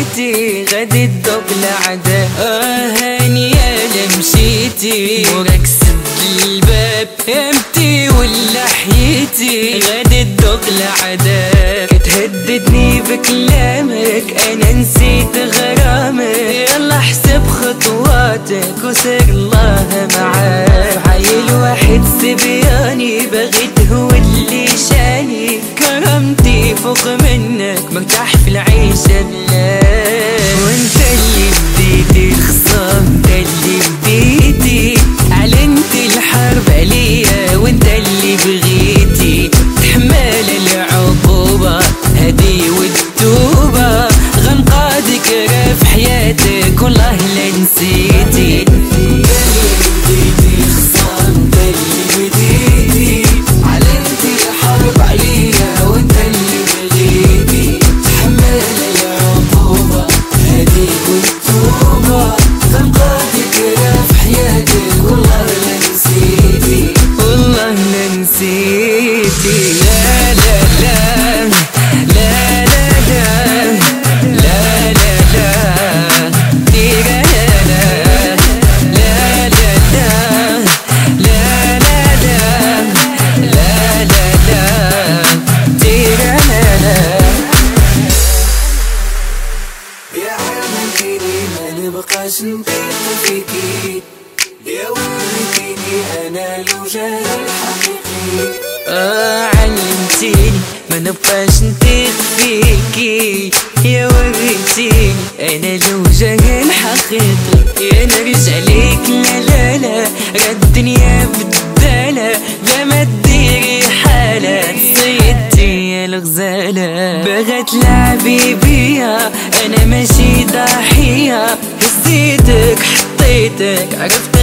مشيتي غادي تذوق العذاب. هاني يا مشيتي وراك سد الباب، امتي ولا حياتي غادي تذوق العذاب. كتهددني بكلامك انا نسيت غرامك، يلا احسب خطواتك وسير الله معاك. عيل واحد سبياني باغي تهولي شاني، كرامتي فوق منك مرتاح في العيشة بلاك. وانت اللي بديتي الخصام، انت اللي بديتي اعلنتي الحرب عليا، وانت اللي بغيتي تحمل العقوبة هدي والتوبة. غنقادك راه في حياتك والله لا نسيتي. مبقاش نطيق فيكي يا وريتيني انا الوجه الحقيقي. علمتيني ما نبقاش نطيق فيكي يا وريتيني انا الوجه الحقيقي. يا نرجع ليك لا لا لا، راه الدنيا بدالة بلا ما ديري حالة. صيدتي يا الغزالة باغا تلعبي بيا، انا ماشي ضحية، هزيتك حطيتك عرفت